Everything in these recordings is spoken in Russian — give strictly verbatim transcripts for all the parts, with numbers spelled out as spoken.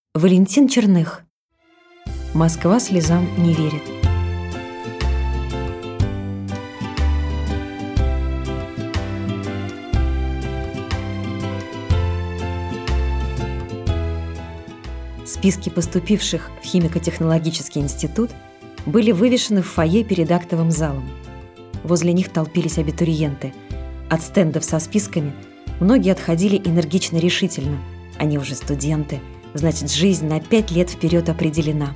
Валентин Черных. Москва слезам не верит. Списки поступивших в химико-технологический институт были вывешены в фойе перед актовым залом. Возле них толпились абитуриенты. От стендов со списками многие отходили энергично-решительно. Они уже студенты, значит, жизнь на пять лет вперед определена.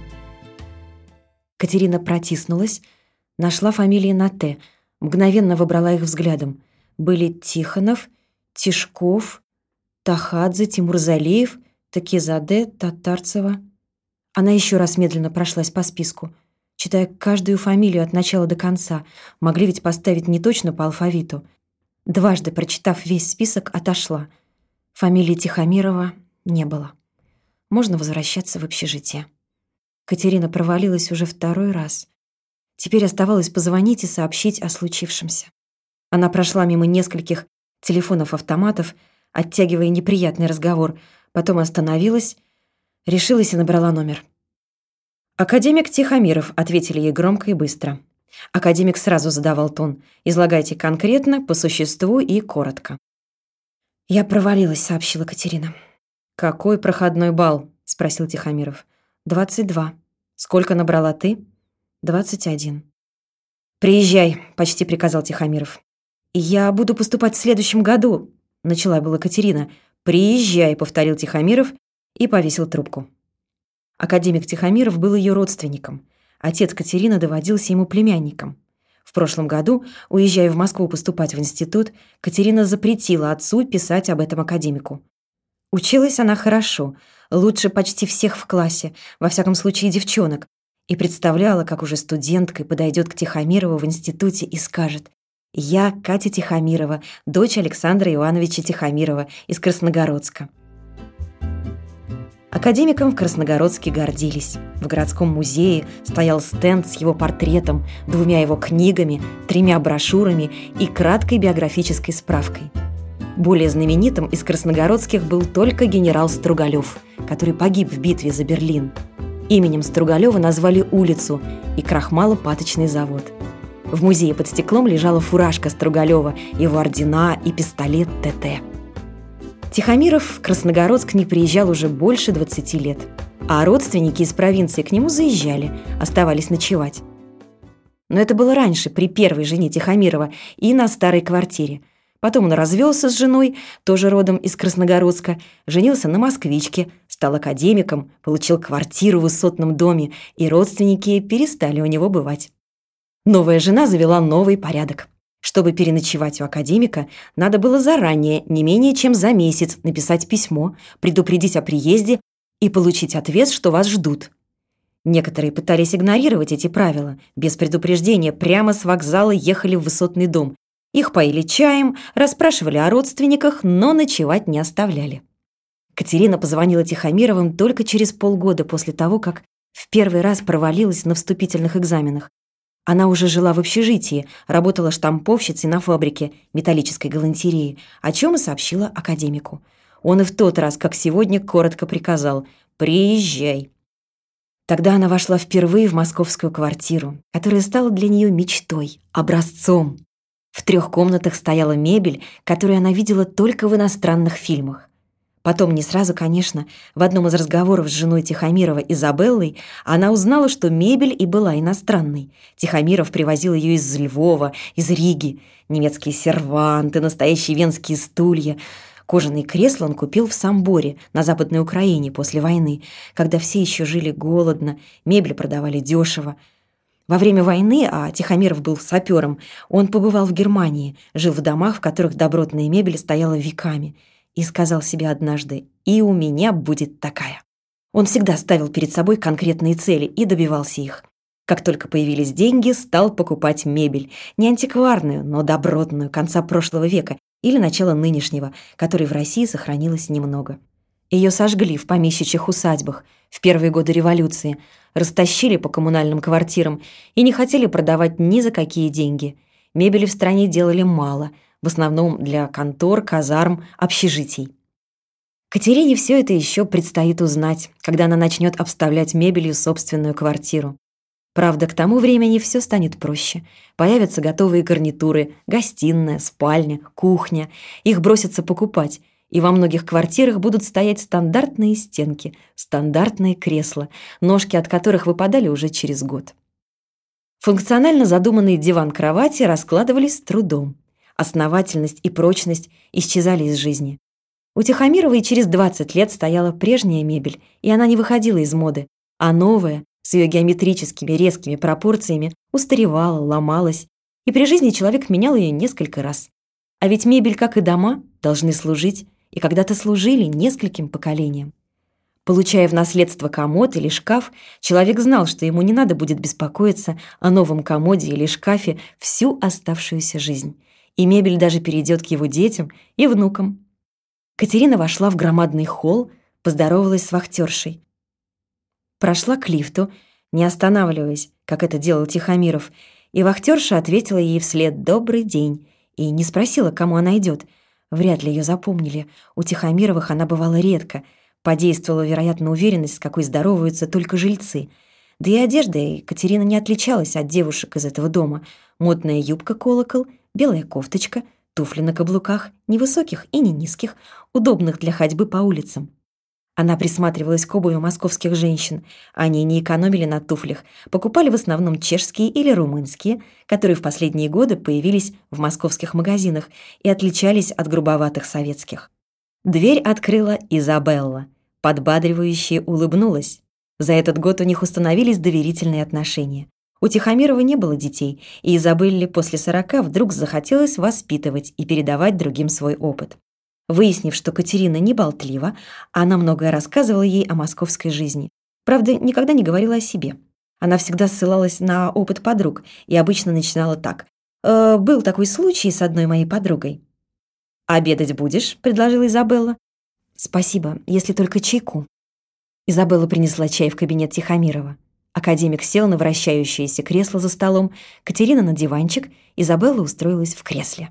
Катерина протиснулась, нашла фамилии на «Т», мгновенно выбрала их взглядом. Были Тихонов, Тишков, Тахадзе, Тимурзалиев, Такизаде, Татарцева. Она еще раз медленно прошлась по списку, читая каждую фамилию от начала до конца. Могли ведь поставить не точно по алфавиту. Дважды прочитав весь список, отошла. Фамилии Тихомирова не было. Можно возвращаться в общежитие. Катерина провалилась уже второй раз. Теперь оставалось позвонить и сообщить о случившемся. Она прошла мимо нескольких телефонов-автоматов, оттягивая неприятный разговор, потом остановилась, решилась и набрала номер. «Академик Тихомиров», — ответили ей громко и быстро. Академик сразу задавал тон. «Излагайте конкретно, по существу и коротко». «Я провалилась», — сообщила Катерина. «Какой проходной балл?» — спросил Тихомиров. «Двадцать два. Сколько набрала ты?» «Двадцать один». «Приезжай», — почти приказал Тихомиров. «Я буду поступать в следующем году», — начала была Катерина. «Приезжай», — повторил Тихомиров и повесил трубку. Академик Тихомиров был ее родственником. Отец Катерины доводился ему племянником. В прошлом году, уезжая в Москву поступать в институт, Катерина запретила отцу писать об этом академику. Училась она хорошо, лучше почти всех в классе, во всяком случае девчонок, и представляла, как уже студенткой подойдет к Тихомирову в институте и скажет: «Я Катя Тихомирова, дочь Александра Ивановича Тихомирова из Красногородска». Академиком в Красногородске гордились. В городском музее стоял стенд с его портретом, двумя его книгами, тремя брошюрами и краткой биографической справкой. Более знаменитым из красногородских был только генерал Стругалев, который погиб в битве за Берлин. Именем Стругалева назвали улицу и крахмало-паточный завод. В музее под стеклом лежала фуражка Стругалева, его ордена и пистолет ТТ. Тихомиров в Красногородск не приезжал уже больше двадцати лет, а родственники из провинции к нему заезжали, оставались ночевать. Но это было раньше, при первой жене Тихомирова и на старой квартире. Потом он развелся с женой, тоже родом из Красногородска, женился на москвичке, стал академиком, получил квартиру в высотном доме, и родственники перестали у него бывать. Новая жена завела новый порядок. Чтобы переночевать у академика, надо было заранее, не менее чем за месяц, написать письмо, предупредить о приезде и получить ответ, что вас ждут. Некоторые пытались игнорировать эти правила. Без предупреждения прямо с вокзала ехали в высотный дом. Их поили чаем, расспрашивали о родственниках, но ночевать не оставляли. Катерина позвонила Тихомировым только через полгода после того, как в первый раз провалилась на вступительных экзаменах. Она уже жила в общежитии, работала штамповщицей на фабрике металлической галантереи, о чем и сообщила академику. Он и в тот раз, как сегодня, коротко приказал: «Приезжай». Тогда она вошла впервые в московскую квартиру, которая стала для нее мечтой, образцом. В трех комнатах стояла мебель, которую она видела только в иностранных фильмах. Потом, не сразу, конечно, в одном из разговоров с женой Тихомирова Изабеллой она узнала, что мебель и была иностранной. Тихомиров привозил ее из Львова, из Риги. Немецкие серванты, настоящие венские стулья. Кожаные кресла он купил в Самборе, на Западной Украине, после войны, когда все еще жили голодно, мебель продавали дешево. Во время войны, а Тихомиров был сапером, он побывал в Германии, жил в домах, в которых добротная мебель стояла веками, и сказал себе однажды: «И у меня будет такая». Он всегда ставил перед собой конкретные цели и добивался их. Как только появились деньги, стал покупать мебель, не антикварную, но добротную, конца прошлого века или начала нынешнего, которой в России сохранилось немного. Ее сожгли в помещичьих усадьбах в первые годы революции, растащили по коммунальным квартирам и не хотели продавать ни за какие деньги. Мебели в стране делали мало, в основном для контор, казарм, общежитий. Катерине все это еще предстоит узнать, когда она начнет обставлять мебелью собственную квартиру. Правда, к тому времени все станет проще. Появятся готовые гарнитуры, гостиная, спальня, кухня. Их бросятся покупать, и во многих квартирах будут стоять стандартные стенки, стандартные кресла, ножки от которых выпадали уже через год. Функционально задуманный диван кровати раскладывались с трудом. Основательность и прочность исчезали из жизни. У Тихомировой через двадцать лет стояла прежняя мебель, и она не выходила из моды, а новая, с ее геометрическими резкими пропорциями, устаревала, ломалась, и при жизни человек менял ее несколько раз. А ведь мебель, как и дома, должны служить, и когда-то служили нескольким поколениям. Получая в наследство комод или шкаф, человек знал, что ему не надо будет беспокоиться о новом комоде или шкафе всю оставшуюся жизнь, и мебель даже перейдет к его детям и внукам. Катерина вошла в громадный холл, поздоровалась с вахтершей. Прошла к лифту, не останавливаясь, как это делал Тихомиров, и вахтерша ответила ей вслед «добрый день» и не спросила, к кому она идет. Вряд ли ее запомнили. У Тихомировых она бывала редко. Подействовала, вероятно, уверенность, с какой здороваются только жильцы. Да и одежда Катерина не отличалась от девушек из этого дома. Модная юбка-колокол, белая кофточка, туфли на каблуках, ни высоких и ни низких, удобных для ходьбы по улицам. Она присматривалась к обуви московских женщин. Они не экономили на туфлях, покупали в основном чешские или румынские, которые в последние годы появились в московских магазинах и отличались от грубоватых советских. Дверь открыла Изабелла, подбадривающе улыбнулась. За этот год у них установились доверительные отношения. У Тихомирова не было детей, и Изабелле после сорока вдруг захотелось воспитывать и передавать другим свой опыт. Выяснив, что Катерина не болтлива, она многое рассказывала ей о московской жизни. Правда, никогда не говорила о себе. Она всегда ссылалась на опыт подруг и обычно начинала так. «Э, «Был такой случай с одной моей подругой». «Обедать будешь?» — предложила Изабелла. «Спасибо, если только чайку». Изабелла принесла чай в кабинет Тихомирова. Академик сел на вращающееся кресло за столом, Катерина на диванчик, Изабелла устроилась в кресле.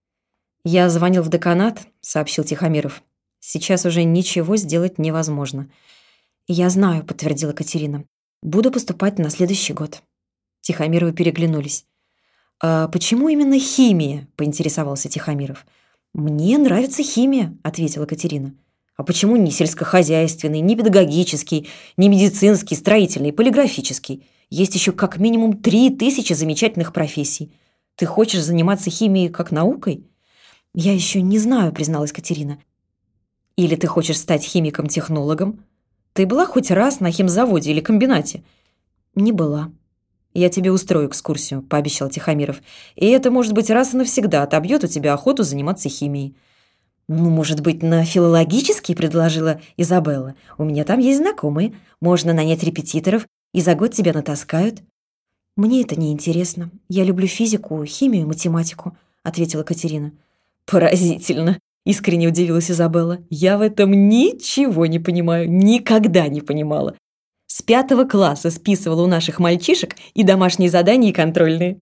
«Я звонил в деканат», — сообщил Тихомиров. «Сейчас уже ничего сделать невозможно». «Я знаю», — подтвердила Катерина. «Буду поступать на следующий год». Тихомировы переглянулись. «А почему именно химия?» — поинтересовался Тихомиров. «Мне нравится химия», — ответила Катерина. «А почему не сельскохозяйственный, не педагогический, не медицинский, строительный, полиграфический? Есть еще как минимум три тысячи замечательных профессий. Ты хочешь заниматься химией как наукой?» «Я еще не знаю», — призналась Катерина. «Или ты хочешь стать химиком-технологом? Ты была хоть раз на химзаводе или комбинате?» «Не была». «Я тебе устрою экскурсию», — пообещал Тихомиров. «И это, может быть, раз и навсегда отобьет у тебя охоту заниматься химией». «Ну, может быть, на филологический?» — предложила Изабелла. «У меня там есть знакомые. Можно нанять репетиторов, и за год тебя натаскают». «Мне это не интересно. Я люблю физику, химию, математику», — ответила Катерина. «Поразительно!» — искренне удивилась Изабелла. «Я в этом ничего не понимаю, никогда не понимала. С пятого класса списывала у наших мальчишек и домашние задания, и контрольные».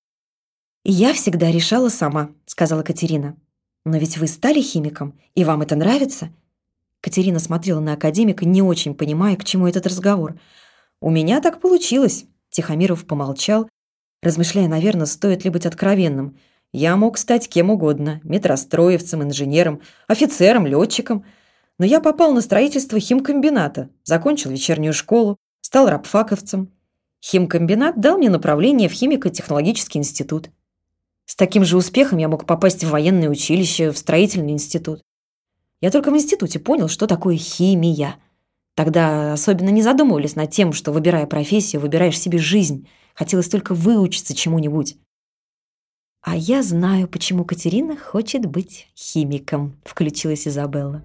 «Я всегда решала сама», — сказала Катерина. «Но ведь вы стали химиком, и вам это нравится?» Катерина смотрела на академика, не очень понимая, к чему этот разговор. «У меня так получилось», — Тихомиров помолчал, размышляя, наверное, стоит ли быть откровенным. «Я мог стать кем угодно – метростроевцем, инженером, офицером, летчиком. Но я попал на строительство химкомбината, закончил вечернюю школу, стал рабфаковцем. Химкомбинат дал мне направление в химико-технологический институт. С таким же успехом я мог попасть в военное училище, в строительный институт. Я только в институте понял, что такое химия. Тогда особенно не задумывались над тем, что, выбирая профессию, выбираешь себе жизнь. Хотелось только выучиться чему-нибудь». «А я знаю, почему Катерина хочет быть химиком», — включилась Изабелла.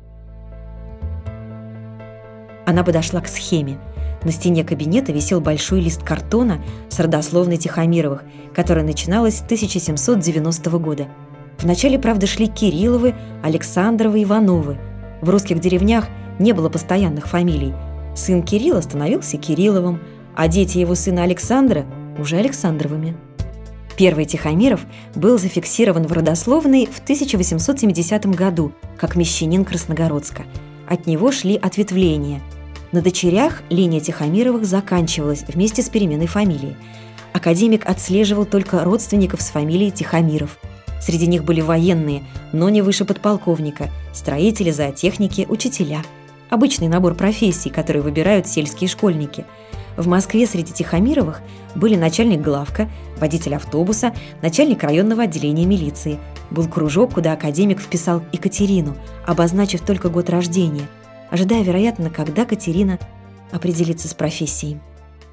Она подошла к схеме. На стене кабинета висел большой лист картона с родословной Тихомировых, которая начиналась с тысяча семьсот девяностого года. Вначале, правда, шли Кирилловы, Александровы, Ивановы. В русских деревнях не было постоянных фамилий. Сын Кирилла становился Кирилловым, а дети его сына Александра уже Александровыми. Первый Тихомиров был зафиксирован в родословной в тысяча восемьсот семидесятом году как мещанин Красногородска, От него шли ответвления. На дочерях линия Тихомировых заканчивалась вместе с переменой фамилии. Академик отслеживал только родственников с фамилией Тихомиров. Среди них были военные, но не выше подполковника, строители, зоотехники, учителя. Обычный набор профессий, которые выбирают сельские школьники. В Москве среди Тихомировых были начальник главка, водитель автобуса, начальник районного отделения милиции. Был кружок, куда академик вписал Екатерину, обозначив только год рождения, ожидая, вероятно, когда Катерина определится с профессией.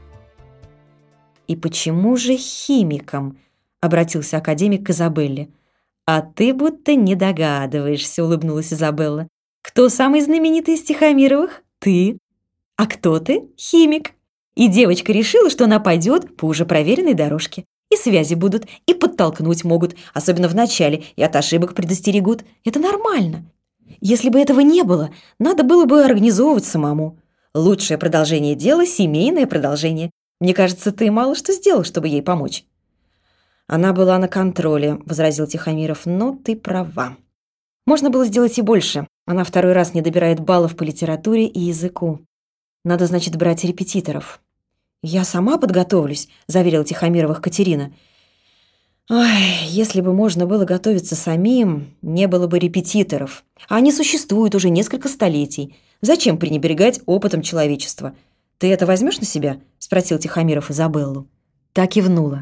«И почему же химиком?» — обратился академик к Изабелле. «А ты будто не догадываешься», — улыбнулась Изабелла. «Кто самый знаменитый из Тихомировых? Ты. А кто ты? Химик. И девочка решила, что она пойдет по уже проверенной дорожке. И связи будут, и подтолкнуть могут, особенно в начале, и от ошибок предостерегут. Это нормально. Если бы этого не было, надо было бы организовывать самому. Лучшее продолжение дела – семейное продолжение. Мне кажется, ты мало что сделал, чтобы ей помочь». «Она была на контроле», – возразил Тихомиров, – «но ты права. Можно было сделать и больше. Она второй раз не добирает баллов по литературе и языку. Надо, значит, брать репетиторов». «Я сама подготовлюсь», – заверила Тихомировых Катерина. «Ой, если бы можно было готовиться самим, не было бы репетиторов. А они существуют уже несколько столетий. Зачем пренебрегать опытом человечества? Ты это возьмешь на себя?» – спросил Тихомиров Изабеллу. Та кивнула.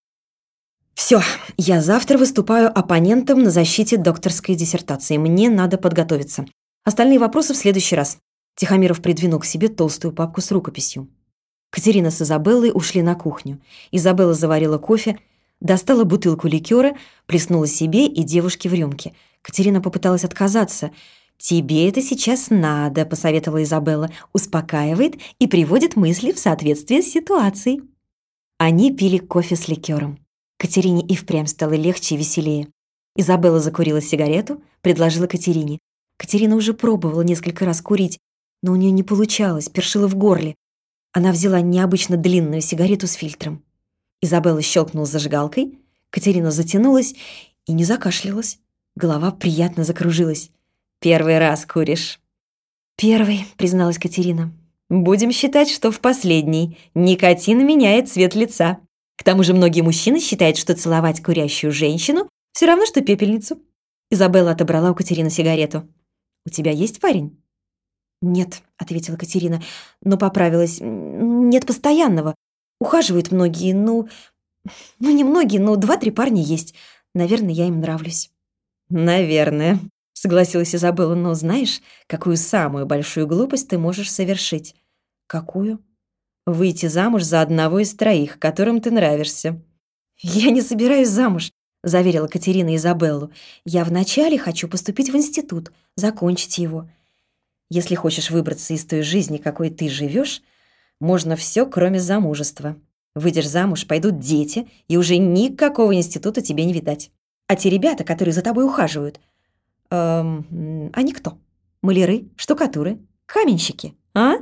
«Все, я завтра выступаю оппонентом на защите докторской диссертации. Мне надо подготовиться. Остальные вопросы в следующий раз». Тихомиров придвинул к себе толстую папку с рукописью. Катерина с Изабеллой ушли на кухню. Изабелла заварила кофе, достала бутылку ликера, плеснула себе и девушке в рюмке. Катерина попыталась отказаться. «Тебе это сейчас надо», — посоветовала Изабелла, успокаивает и приводит мысли в соответствие с ситуацией. Они пили кофе с ликером. Катерине и впрямь стало легче и веселее. Изабелла закурила сигарету, предложила Катерине. Катерина уже пробовала несколько раз курить, но у нее не получалось, першило в горле. Она взяла необычно длинную сигарету с фильтром. Изабелла щелкнула зажигалкой, Катерина затянулась и не закашлялась. Голова приятно закружилась. «Первый раз куришь?» «Первый», — призналась Катерина. «Будем считать, что в последний. Никотин меняет цвет лица. К тому же многие мужчины считают, что целовать курящую женщину все равно, что пепельницу». Изабелла отобрала у Катерины сигарету. «У тебя есть парень?» «Нет», — ответила Катерина, но поправилась. «Нет постоянного. Ухаживают многие, ну... Ну, не многие, но два-три парня есть. Наверное, я им нравлюсь». «Наверное», — согласилась Изабелла. «Но знаешь, какую самую большую глупость ты можешь совершить?» «Какую?» «Выйти замуж за одного из троих, которым ты нравишься». «Я не собираюсь замуж», — заверила Катерина Изабеллу. «Я вначале хочу поступить в институт, закончить его. Если хочешь выбраться из той жизни, какой ты живешь, можно все, кроме замужества. Выйдешь замуж, пойдут дети, и уже никакого института тебе не видать. А те ребята, которые за тобой ухаживают, эм, они кто? Маляры, штукатуры, каменщики, а?»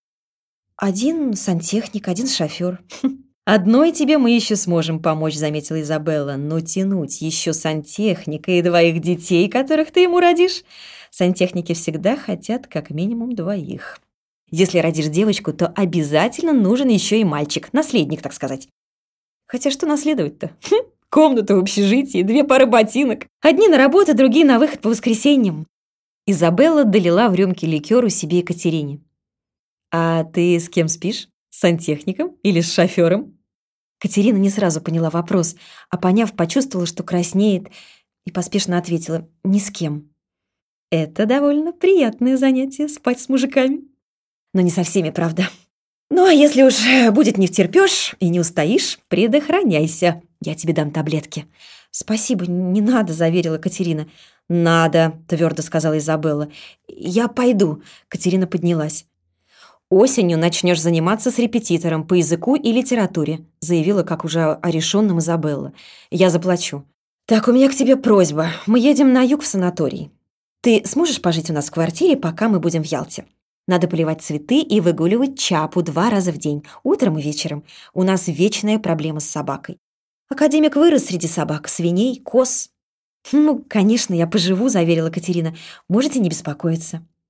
«Один сантехник, один шофер». «Одной тебе мы еще сможем помочь», — заметила Изабелла. «Но тянуть еще сантехника и двоих детей, которых ты ему родишь...» Сантехники всегда хотят как минимум двоих. Если родишь девочку, то обязательно нужен еще и мальчик, наследник, так сказать. Хотя что наследовать-то? Хм, комната в общежитии, две пары ботинок. Одни на работу, другие на выход по воскресеньям. Изабелла долила в рюмке ликеру себе и Катерине. «А ты с кем спишь? С сантехником или с шофером?» Катерина не сразу поняла вопрос, а поняв, почувствовала, что краснеет, и поспешно ответила: «Ни с кем». «Это довольно приятное занятие — спать с мужиками». «Но не со всеми, правда. Ну, а если уж будет не втерпёшь и не устоишь, предохраняйся. Я тебе дам таблетки». «Спасибо, не надо», — заверила Катерина. «Надо», — твердо сказала Изабелла. «Я пойду». Катерина поднялась. «Осенью начнешь заниматься с репетитором по языку и литературе», — заявила, как уже о решенном Изабелла. «Я заплачу». «Так, у меня к тебе просьба. Мы едем на юг в санаторий. Ты сможешь пожить у нас в квартире, пока мы будем в Ялте? Надо поливать цветы и выгуливать Чапу два раза в день, утром и вечером. У нас вечная проблема с собакой. Академик вырос среди собак, свиней, коз». «Ну, конечно, я поживу», — заверила Катерина. «Можете не беспокоиться».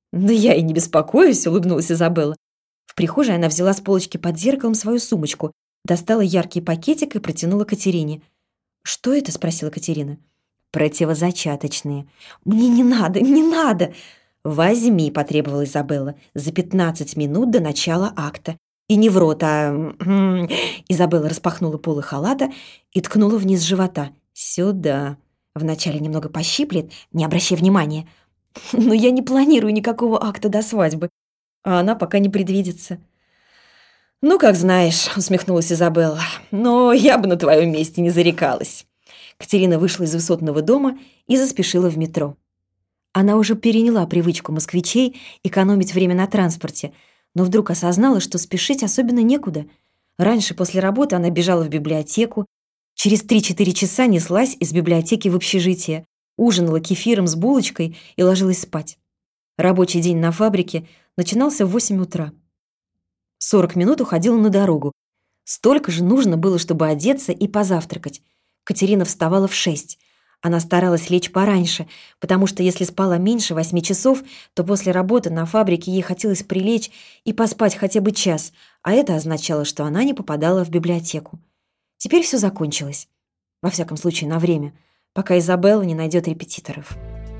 «Да я и не беспокоюсь», — улыбнулась Изабелла. В прихожей она взяла с полочки под зеркалом свою сумочку, достала яркий пакетик и протянула Катерине. «Что это?» — спросила Катерина. «Противозачаточные». «Мне не надо, не надо!» «Возьми», — потребовала Изабелла, «за пятнадцать минут до начала акта. И не в рот, а...» Изабелла распахнула полы халата и ткнула вниз живота. «Сюда. Вначале немного пощиплет, не обращай внимания. Но я не планирую никакого акта до свадьбы, а она пока не предвидится». «Ну, как знаешь», — усмехнулась Изабелла, «но я бы на твоем месте не зарекалась». Катерина вышла из высотного дома и заспешила в метро. Она уже переняла привычку москвичей экономить время на транспорте, но вдруг осознала, что спешить особенно некуда. Раньше, после работы, она бежала в библиотеку, через три-четыре часа неслась из библиотеки в общежитие, ужинала кефиром с булочкой и ложилась спать. Рабочий день на фабрике начинался в восемь утра. сорок минут уходила на дорогу. Столько же нужно было, чтобы одеться и позавтракать. Катерина вставала в шесть. Она старалась лечь пораньше, потому что если спала меньше восьми часов, то после работы на фабрике ей хотелось прилечь и поспать хотя бы час, а это означало, что она не попадала в библиотеку. Теперь все закончилось. Во всяком случае, на время, пока Изабелла не найдет репетиторов.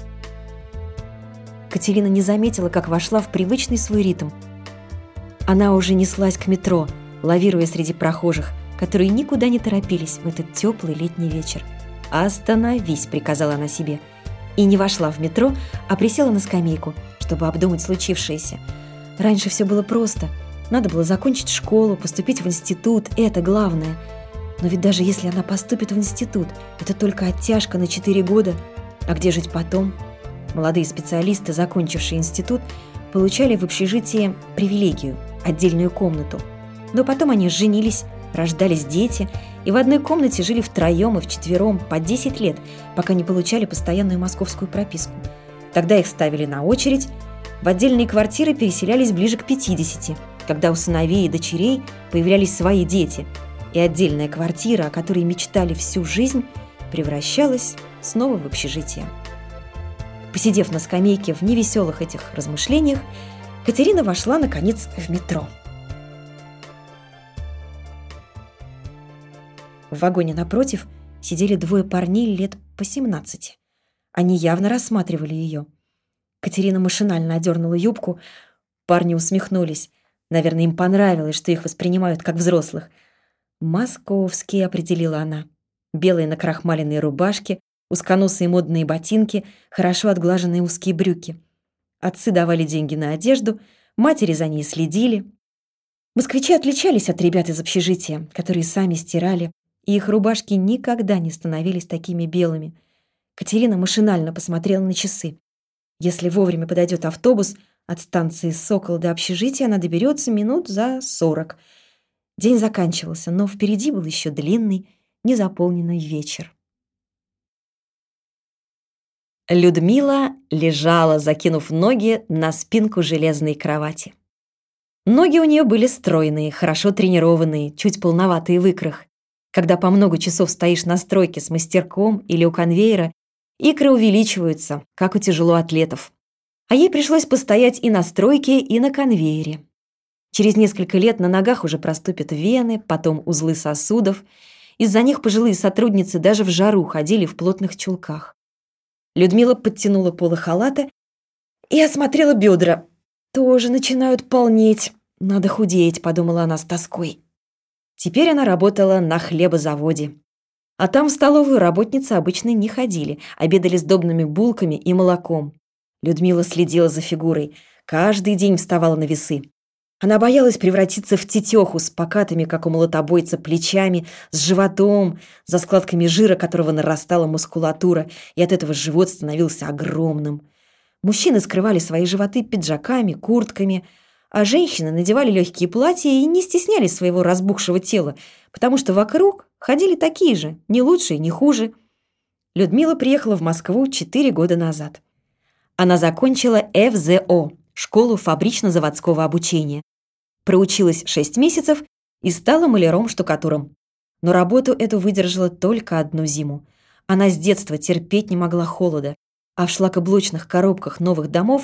Катерина не заметила, как вошла в привычный свой ритм. Она уже неслась к метро, лавируя среди прохожих, которые никуда не торопились в этот теплый летний вечер. «Остановись», — приказала она себе. И не вошла в метро, а присела на скамейку, чтобы обдумать случившееся. Раньше все было просто. Надо было закончить школу, поступить в институт, это главное. Но ведь даже если она поступит в институт, это только оттяжка на четыре года. А где жить потом? Молодые специалисты, закончившие институт, получали в общежитии привилегию – отдельную комнату. Но потом они женились, рождались дети и в одной комнате жили втроем и вчетвером по десять лет, пока не получали постоянную московскую прописку. Тогда их ставили на очередь, в отдельные квартиры переселялись ближе к пятидесяти, когда у сыновей и дочерей появлялись свои дети, и отдельная квартира, о которой мечтали всю жизнь, превращалась снова в общежитие. Посидев на скамейке в невеселых этих размышлениях, Катерина вошла, наконец, в метро. В вагоне напротив сидели двое парней лет по семнадцати. Они явно рассматривали ее. Катерина машинально одернула юбку. Парни усмехнулись. Наверное, им понравилось, что их воспринимают как взрослых. «Московские», — определила она. Белые накрахмаленные рубашки, узконосые модные ботинки, хорошо отглаженные узкие брюки. Отцы давали деньги на одежду, матери за ней следили. Москвичи отличались от ребят из общежития, которые сами стирали, и их рубашки никогда не становились такими белыми. Катерина машинально посмотрела на часы. Если вовремя подойдет автобус, от станции «Сокол» до общежития она доберется минут за сорок. День заканчивался, но впереди был еще длинный, незаполненный вечер. Людмила лежала, закинув ноги на спинку железной кровати. Ноги у нее были стройные, хорошо тренированные, чуть полноватые в икрах. Когда по много часов стоишь на стройке с мастерком или у конвейера, икры увеличиваются, как у тяжелоатлетов. А ей пришлось постоять и на стройке, и на конвейере. Через несколько лет на ногах уже проступят вены, потом узлы сосудов. Из-за них пожилые сотрудницы даже в жару ходили в плотных чулках. Людмила подтянула полы халата и осмотрела бедра. «Тоже начинают полнеть. Надо худеть», — подумала она с тоской. Теперь она работала на хлебозаводе. А там в столовую работницы обычно не ходили, обедали сдобными булками и молоком. Людмила следила за фигурой, каждый день вставала на весы. Она боялась превратиться в тетеху с покатыми, как у молотобойца, плечами, с животом, за складками жира, которого нарастала мускулатура, и от этого живот становился огромным. Мужчины скрывали свои животы пиджаками, куртками, а женщины надевали легкие платья и не стеснялись своего разбухшего тела, потому что вокруг ходили такие же, не лучше и не хуже. Людмила приехала в Москву четыре года назад. Она закончила эф зэ о, школу фабрично-заводского обучения. Проучилась шесть месяцев и стала маляром-штукатуром. Но работу эту выдержала только одну зиму. Она с детства терпеть не могла холода, а в шлакоблочных коробках новых домов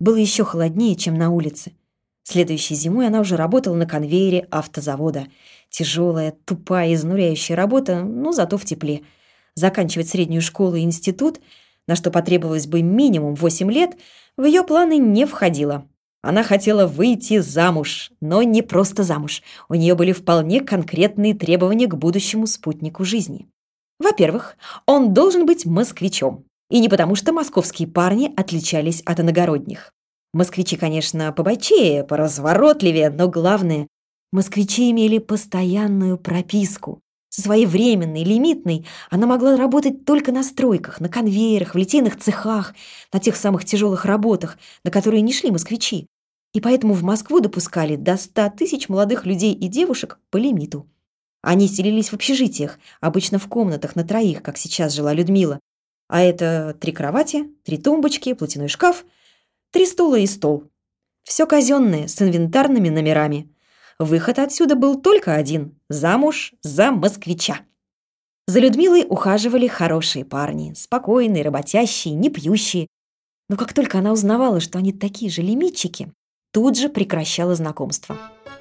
Было еще холоднее, чем на улице. Следующей зимой она уже работала на конвейере автозавода. Тяжелая, тупая, изнуряющая работа, но зато в тепле. Заканчивать среднюю школу и институт, на что потребовалось бы минимум восемь лет, в ее планы не входило. Она хотела выйти замуж, но не просто замуж. У нее были вполне конкретные требования к будущему спутнику жизни. Во-первых, он должен быть москвичом. И не потому, что московские парни отличались от иногородних. Москвичи, конечно, побойчее, поразворотливее, но главное, москвичи имели постоянную прописку. Со своей временной, лимитной она могла работать только на стройках, на конвейерах, в литейных цехах, на тех самых тяжелых работах, на которые не шли москвичи. И поэтому в Москву допускали до ста тысяч молодых людей и девушек по лимиту. Они селились в общежитиях, обычно в комнатах на троих, как сейчас жила Людмила. А это три кровати, три тумбочки, платяной шкаф, три стула и стол. Все казенное, с инвентарными номерами. Выход отсюда был только один – замуж за москвича. За Людмилой ухаживали хорошие парни, спокойные, работящие, не пьющие. Но как только она узнавала, что они такие же лимитчики, тут же прекращала знакомство.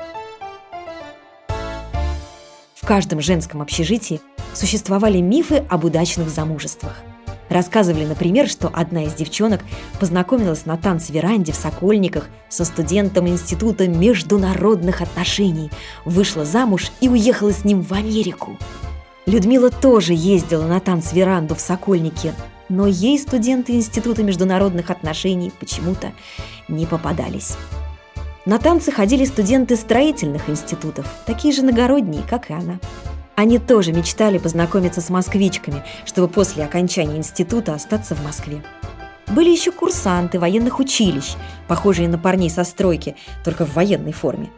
В каждом женском общежитии существовали мифы об удачных замужествах. Рассказывали, например, что одна из девчонок познакомилась на танцверанде в Сокольниках со студентом Института международных отношений, вышла замуж и уехала с ним в Америку. Людмила тоже ездила на танцверанду в Сокольнике, но ей студенты Института международных отношений почему-то не попадались. На танцы ходили студенты строительных институтов, такие же иногородние, как и она. Они тоже мечтали познакомиться с москвичками, чтобы после окончания института остаться в Москве. Были еще курсанты военных училищ, похожие на парней со стройки, только в военной форме.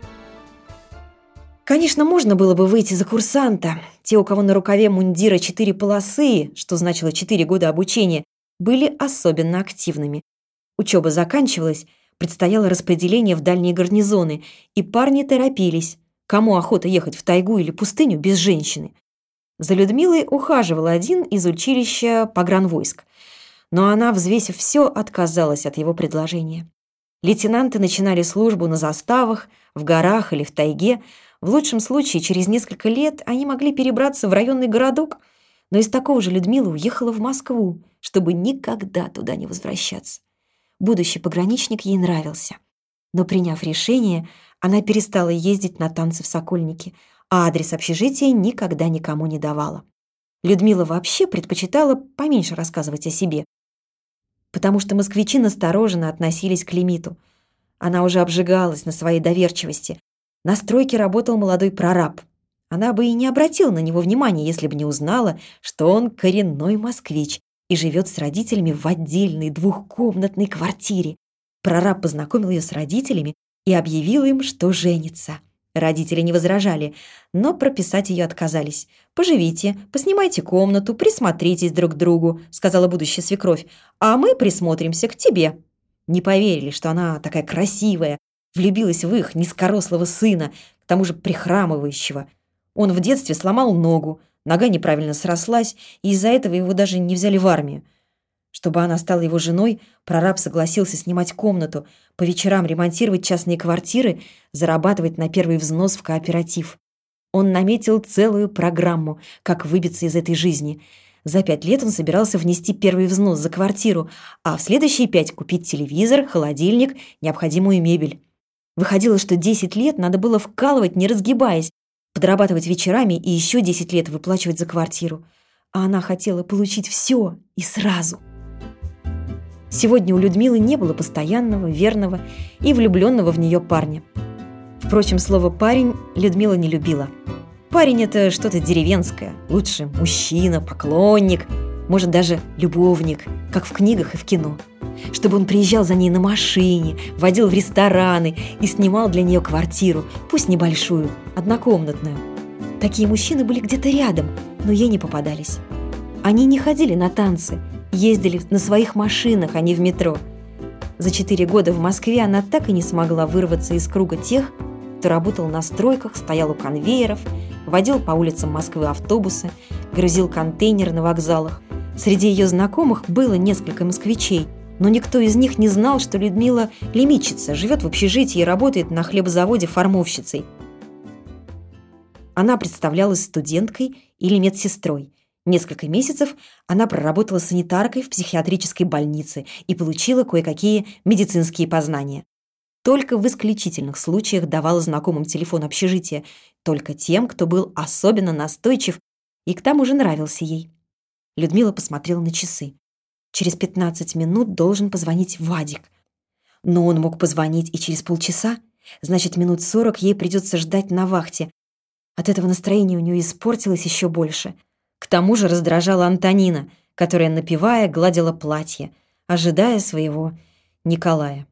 Конечно, можно было бы выйти за курсанта. Те, у кого на рукаве мундира четыре полосы, что значило четыре года обучения, были особенно активными. Учеба заканчивалась, предстояло распределение в дальние гарнизоны, и парни торопились. Кому охота ехать в тайгу или пустыню без женщины? За Людмилой ухаживал один из училища погранвойск, но она, взвесив все, отказалась от его предложения. Лейтенанты начинали службу на заставах, в горах или в тайге. В лучшем случае, через несколько лет они могли перебраться в районный городок, но из такого же Людмила уехала в Москву, чтобы никогда туда не возвращаться. Будущий пограничник ей нравился. Но, приняв решение, она перестала ездить на танцы в Сокольники, а адрес общежития никогда никому не давала. Людмила вообще предпочитала поменьше рассказывать о себе, потому что москвичи настороженно относились к лимиту. Она уже обжигалась на своей доверчивости. На стройке работал молодой прораб. Она бы и не обратила на него внимания, если бы не узнала, что он коренной москвич и живет с родителями в отдельной двухкомнатной квартире. Прораб познакомил ее с родителями и объявил им, что женится. Родители не возражали, но прописать ее отказались. «Поживите, поснимайте комнату, присмотритесь друг к другу», — сказала будущая свекровь, «а мы присмотримся к тебе». Не поверили, что она такая красивая, влюбилась в их низкорослого сына, к тому же прихрамывающего. Он в детстве сломал ногу, нога неправильно срослась, и из-за этого его даже не взяли в армию. Чтобы она стала его женой, прораб согласился снимать комнату, по вечерам ремонтировать частные квартиры, зарабатывать на первый взнос в кооператив. Он наметил целую программу, как выбиться из этой жизни. За пять лет он собирался внести первый взнос за квартиру, а в следующие пять купить телевизор, холодильник, необходимую мебель. Выходило, что десять лет надо было вкалывать, не разгибаясь, подрабатывать вечерами и еще десять лет выплачивать за квартиру. А она хотела получить все и сразу. Сегодня у Людмилы не было постоянного, верного и влюбленного в нее парня. Впрочем, слово «парень» Людмила не любила. Парень – это что-то деревенское. Лучше мужчина, поклонник, может, даже любовник, как в книгах и в кино. Чтобы он приезжал за ней на машине, водил в рестораны и снимал для нее квартиру, пусть небольшую, однокомнатную. Такие мужчины были где-то рядом, но ей не попадались. Они не ходили на танцы, ездили на своих машинах, а не в метро. За четыре года в Москве она так и не смогла вырваться из круга тех, кто работал на стройках, стоял у конвейеров, водил по улицам Москвы автобусы, грузил контейнеры на вокзалах. Среди ее знакомых было несколько москвичей, Но никто из них не знал, что Людмила лимитчица, живет в общежитии и работает на хлебозаводе формовщицей. Она представлялась студенткой или медсестрой. Несколько месяцев она проработала санитаркой в психиатрической больнице и получила кое-какие медицинские познания. Только в исключительных случаях давала знакомым телефон общежития, только тем, кто был особенно настойчив и к тому же нравился ей. Людмила посмотрела на часы. Через пятнадцать минут должен позвонить Вадик. Но он мог позвонить и через полчаса, значит, минут сорок ей придется ждать на вахте. От этого настроение у нее испортилось еще больше. К тому же раздражала Антонина, которая, напевая, гладила платье, ожидая своего Николая.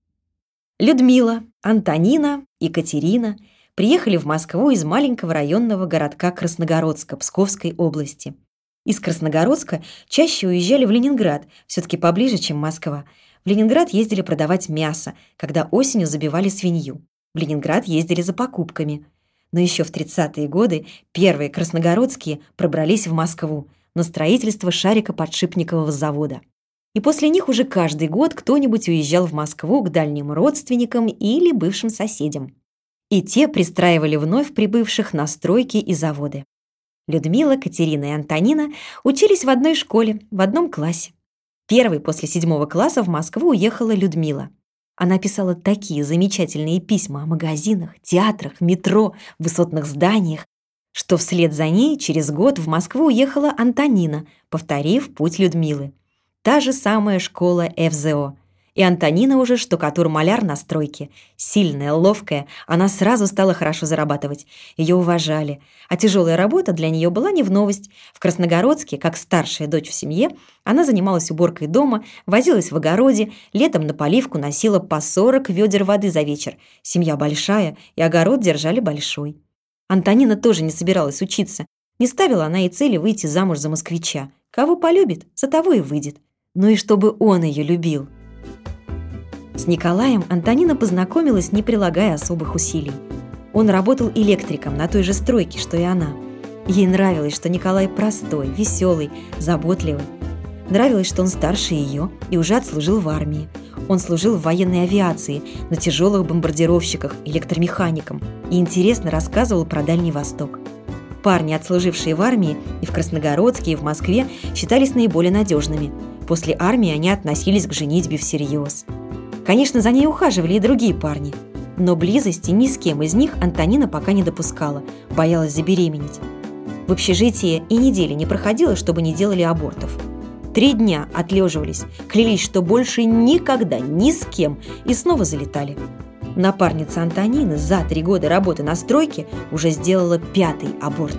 Людмила, Антонина и Катерина приехали в Москву из маленького районного городка Красногородска Псковской области. Из Красногородска чаще уезжали в Ленинград, все-таки поближе, чем Москва. В Ленинград ездили продавать мясо, когда осенью забивали свинью. В Ленинград ездили за покупками. Но еще в тридцатые годы первые красногородские пробрались в Москву на строительство шарикоподшипникового завода. И после них уже каждый год кто-нибудь уезжал в Москву к дальним родственникам или бывшим соседям. И те пристраивали вновь прибывших на стройки и заводы. Людмила, Катерина и Антонина учились в одной школе, в одном классе. Первой после седьмого класса в Москву уехала Людмила. Она писала такие замечательные письма о магазинах, театрах, метро, высотных зданиях, что вслед за ней через год в Москву уехала Антонина, повторив путь Людмилы. Та же самая школа эф зэ о. И Антонина уже штукатур-маляр на стройке. Сильная, ловкая, она сразу стала хорошо зарабатывать. Ее уважали. А тяжелая работа для нее была не в новость. В Красногородске, как старшая дочь в семье, она занималась уборкой дома, возилась в огороде, летом на поливку носила по сорок ведер воды за вечер. Семья большая, и огород держали большой. Антонина тоже не собиралась учиться. Не ставила она и цели выйти замуж за москвича. Кого полюбит, за того и выйдет. Ну и чтобы он ее любил. С Николаем Антонина познакомилась, не прилагая особых усилий. Он работал электриком на той же стройке, что и она. Ей нравилось, что Николай простой, веселый, заботливый. Нравилось, что он старше ее и уже отслужил в армии. Он служил в военной авиации, на тяжелых бомбардировщиках, электромехаником и интересно рассказывал про Дальний Восток. Парни, отслужившие в армии и в Красногородске, и в Москве, считались наиболее надежными. После армии они относились к женитьбе всерьез. Конечно, за ней ухаживали и другие парни, но близости ни с кем из них Антонина пока не допускала, боялась забеременеть. В общежитии и недели не проходило, чтобы не делали абортов. Три дня отлеживались, клялись, что больше никогда ни с кем, и снова залетали. Напарница Антонины за три года работы на стройке уже сделала пятый аборт.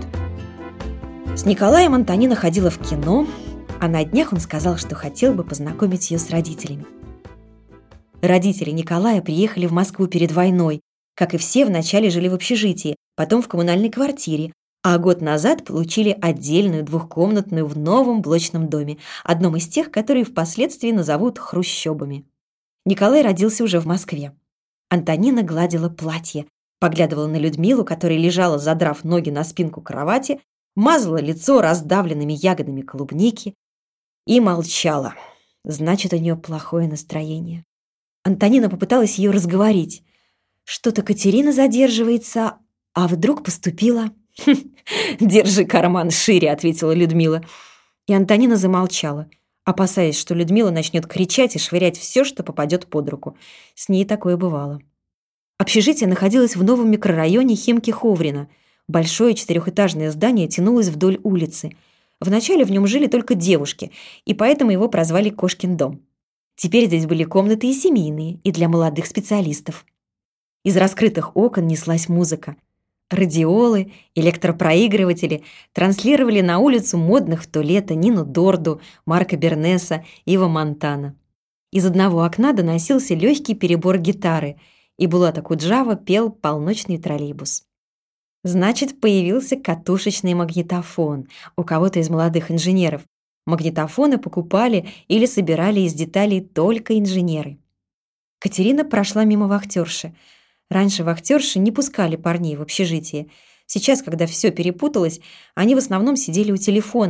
С Николаем Антонина ходила в кино, а на днях он сказал, что хотел бы познакомить ее с родителями. Родители Николая приехали в Москву перед войной. Как и все, вначале жили в общежитии, потом в коммунальной квартире, а год назад получили отдельную двухкомнатную в новом блочном доме, одном из тех, которые впоследствии назовут хрущобами. Николай родился уже в Москве. Антонина гладила платье, поглядывала на Людмилу, которая лежала, задрав ноги на спинку кровати, мазала лицо раздавленными ягодами клубники и молчала. Значит, у нее плохое настроение. Антонина попыталась ее разговорить. Что-то Катерина задерживается, а вдруг поступила... «Держи карман шире», — ответила Людмила. И Антонина замолчала, опасаясь, что Людмила начнет кричать и швырять все, что попадет под руку. С ней такое бывало. Общежитие находилось в новом микрорайоне Химки-Ховрина. Большое четырехэтажное здание тянулось вдоль улицы. Вначале в нем жили только девушки, и поэтому его прозвали «Кошкин дом». Теперь здесь были комнаты и семейные, и для молодых специалистов. Из раскрытых окон неслась музыка. Радиолы, электропроигрыватели транслировали на улицу модных в то лето Нину Дорду, Марка Бернеса, Ива Монтана. Из одного окна доносился легкий перебор гитары, и Булат Акуджава пел «Полночный троллейбус». Значит, появился катушечный магнитофон у кого-то из молодых инженеров. Магнитофоны покупали или собирали из деталей только инженеры. Катерина прошла мимо вахтерши. Раньше вахтерши не пускали парней в общежитие. Сейчас, когда все перепуталось, они в основном сидели у телефона,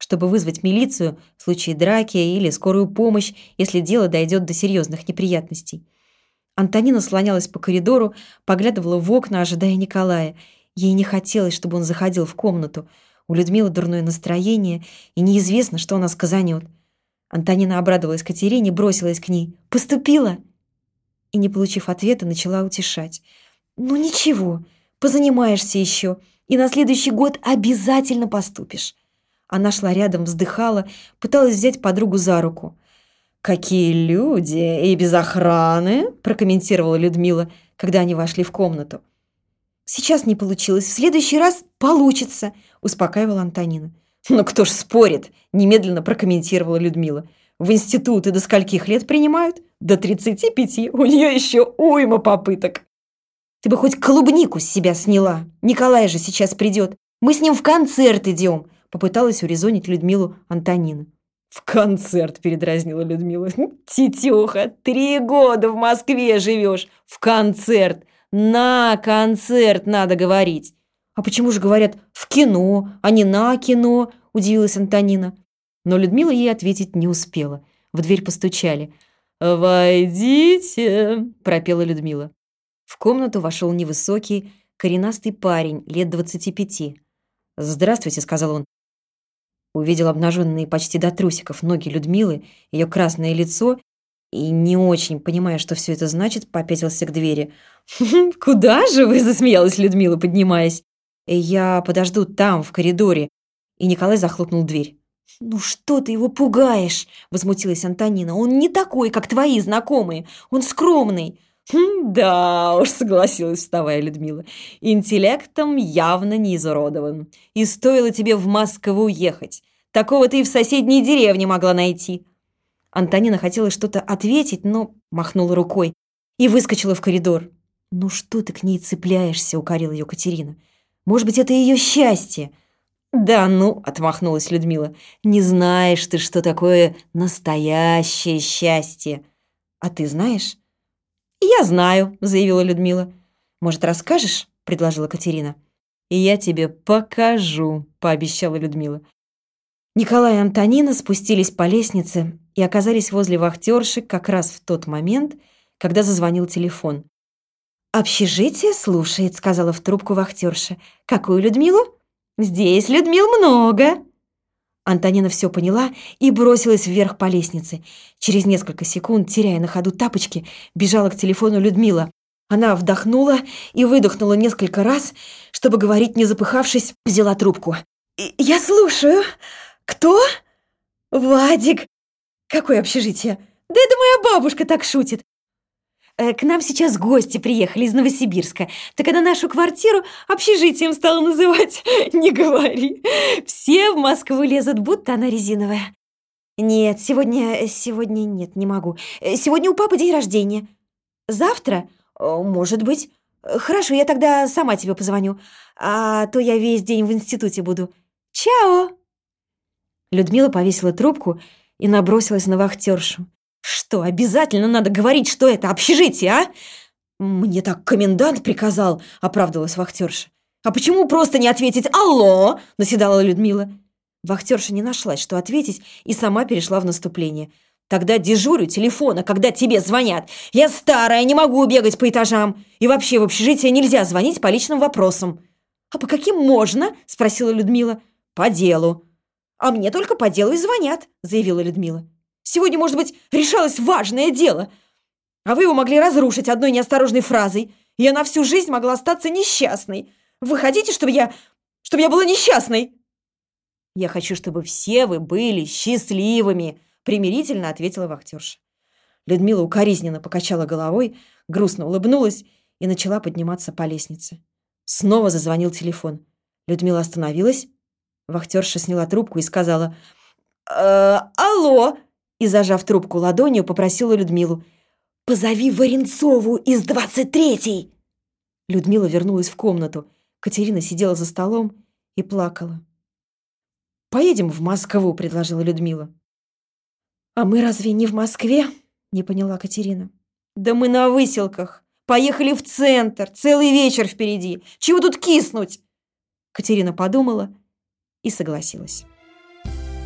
чтобы вызвать милицию в случае драки или скорую помощь, если дело дойдет до серьезных неприятностей. Антонина слонялась по коридору, поглядывала в окна, ожидая Николая. Ей не хотелось, чтобы он заходил в комнату. У Людмилы дурное настроение, и неизвестно, что она сказанет. Антонина обрадовалась Катерине, бросилась к ней. «Поступила?» И, не получив ответа, начала утешать. «Ну ничего, позанимаешься еще, и на следующий год обязательно поступишь». Она шла рядом, вздыхала, пыталась взять подругу за руку. «Какие люди! И без охраны!» – прокомментировала Людмила, когда они вошли в комнату. «Сейчас не получилось, в следующий раз получится», – успокаивала Антонина. «Ну кто ж спорит?» – немедленно прокомментировала Людмила. «В институты до скольких лет принимают? До тридцати пяти. У нее еще уйма попыток». «Ты бы хоть клубнику с себя сняла. Николай же сейчас придет. Мы с ним в концерт идем», – попыталась урезонить Людмилу Антонина. «В концерт», – передразнила Людмила. «Тетюха, три года в Москве живешь. В концерт. На концерт надо говорить». «А почему же говорят «в кино», а не «на кино»?» – удивилась Антонина. Но Людмила ей ответить не успела. В дверь постучали. «Войдите», – пропела Людмила. В комнату вошел невысокий, коренастый парень, лет двадцати пяти. «Здравствуйте», – сказал он. Увидел обнаженные почти до трусиков ноги Людмилы, ее красное лицо, и, не очень понимая, что все это значит, попятился к двери. «Куда же вы?» – засмеялась Людмила, поднимаясь. «Я подожду там, в коридоре». И Николай захлопнул дверь. «Ну что ты его пугаешь?» – возмутилась Антонина. «Он не такой, как твои знакомые. Он скромный». «Хм, да уж», – согласилась, вставая Людмила. «Интеллектом явно не изуродован. И стоило тебе в Москву ехать. Такого ты и в соседней деревне могла найти». Антонина хотела что-то ответить, но махнула рукой и выскочила в коридор. «Ну что ты к ней цепляешься?» – укорила ее Катерина. «Может быть, это ее счастье?» «Да ну», – отмахнулась Людмила, – «не знаешь ты, что такое настоящее счастье. А ты знаешь?» «Я знаю», – заявила Людмила. «Может, расскажешь?» – предложила Катерина. «И я тебе покажу», – пообещала Людмила. Николай и Антонина спустились по лестнице и оказались возле вахтерши как раз в тот момент, когда зазвонил телефон. «Общежитие слушает», — сказала в трубку вахтерша. «Какую Людмилу?» «Здесь Людмил много». Антонина все поняла и бросилась вверх по лестнице. Через несколько секунд, теряя на ходу тапочки, бежала к телефону Людмила. Она вдохнула и выдохнула несколько раз, чтобы говорить, не запыхавшись, взяла трубку. «Я слушаю. Кто?» «Вадик». «Какое общежитие?» «Да это моя бабушка так шутит. К нам сейчас гости приехали из Новосибирска. Так она нашу квартиру общежитием стала называть. Не говори. Все в Москву лезут, будто она резиновая». «Нет, сегодня... сегодня нет, не могу. Сегодня у папы день рождения». «Завтра? Может быть. Хорошо, я тогда сама тебе позвоню. А то я весь день в институте буду. Чао!» Людмила повесила трубку и набросилась на вахтершу. «Что, обязательно надо говорить, что это общежитие, а?» «Мне так комендант приказал», — оправдывалась вахтерша. «А почему просто не ответить «Алло»?» — наседала Людмила. Вахтерша не нашлась, что ответить, и сама перешла в наступление. «Тогда дежурю телефона, когда тебе звонят. Я старая, не могу бегать по этажам. И вообще в общежитие нельзя звонить по личным вопросам». «А по каким можно?» — спросила Людмила. «По делу». «А мне только по делу и звонят», — заявила Людмила. «Сегодня, может быть, решалось важное дело. А вы его могли разрушить одной неосторожной фразой. И я на всю жизнь могла остаться несчастной. Вы хотите, чтобы я... чтобы я была несчастной?» «Я хочу, чтобы все вы были счастливыми», — примирительно ответила вахтерша. Людмила укоризненно покачала головой, грустно улыбнулась и начала подниматься по лестнице. Снова зазвонил телефон. Людмила остановилась. Вахтерша сняла трубку и сказала «Э, «Алло!» и, зажав трубку ладонью, попросила Людмилу «Позови Варенцову из двадцать третьей!» Людмила вернулась в комнату. Катерина сидела за столом и плакала. «Поедем в Москву», — предложила Людмила. «А мы разве не в Москве?» — не поняла Катерина. «Да мы на выселках. Поехали в центр. Целый вечер впереди. Чего тут киснуть?» Катерина подумала и согласилась.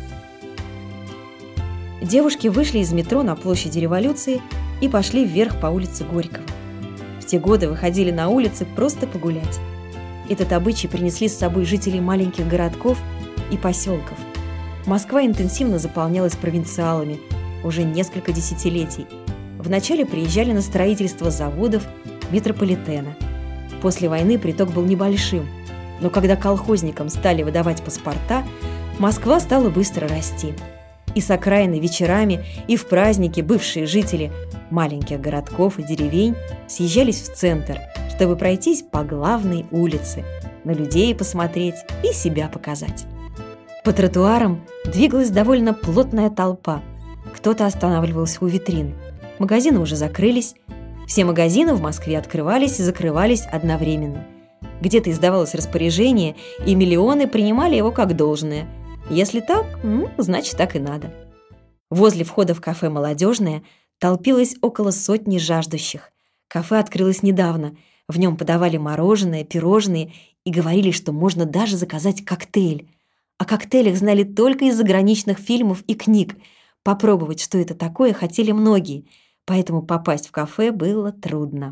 Девушки вышли из метро на площади Революции и пошли вверх по улице Горького. В те годы выходили на улицы просто погулять. Этот обычай принесли с собой жители маленьких городков и поселков. Москва интенсивно заполнялась провинциалами уже несколько десятилетий. Вначале приезжали на строительство заводов, метрополитена. После войны приток был небольшим, но когда колхозникам стали выдавать паспорта, Москва стала быстро расти. И с окраины вечерами, и в праздники бывшие жители маленьких городков и деревень съезжались в центр, чтобы пройтись по главной улице, на людей посмотреть и себя показать. По тротуарам двигалась довольно плотная толпа. Кто-то останавливался у витрин. Магазины уже закрылись. Все магазины в Москве открывались и закрывались одновременно. Где-то издавалось распоряжение, и миллионы принимали его как должное. Если так, ну, значит, так и надо. Возле входа в кафе «Молодежное» толпилось около сотни жаждущих. Кафе открылось недавно. В нем подавали мороженое, пирожные и говорили, что можно даже заказать коктейль. О коктейлях знали только из заграничных фильмов и книг. Попробовать, что это такое, хотели многие, поэтому попасть в кафе было трудно.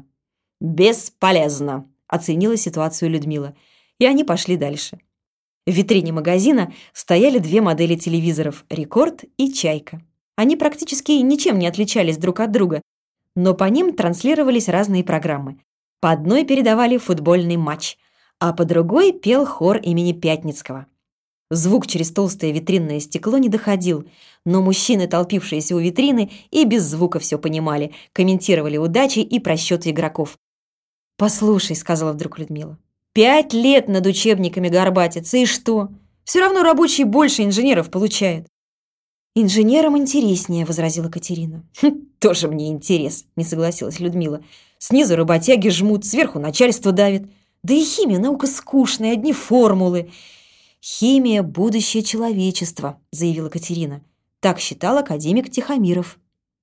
«Бесполезно», — оценила ситуацию Людмила, и они пошли дальше. В витрине магазина стояли две модели телевизоров «Рекорд» и «Чайка». Они практически ничем не отличались друг от друга, но по ним транслировались разные программы. По одной передавали футбольный матч, а по другой пел хор имени Пятницкого. Звук через толстое витринное стекло не доходил, но мужчины, толпившиеся у витрины, и без звука все понимали, комментировали удачи и просчеты игроков. «Послушай», — сказала вдруг Людмила, — «пять лет над учебниками горбатиться, и что? Все равно рабочие больше инженеров получают». «Инженерам интереснее», — возразила Катерина. «Хм, тоже мне интерес», — не согласилась Людмила. «Снизу работяги жмут, сверху начальство давит. Да и химия наука скучная, одни формулы». «Химия – будущее человечества», – заявила Катерина. Так считал академик Тихомиров.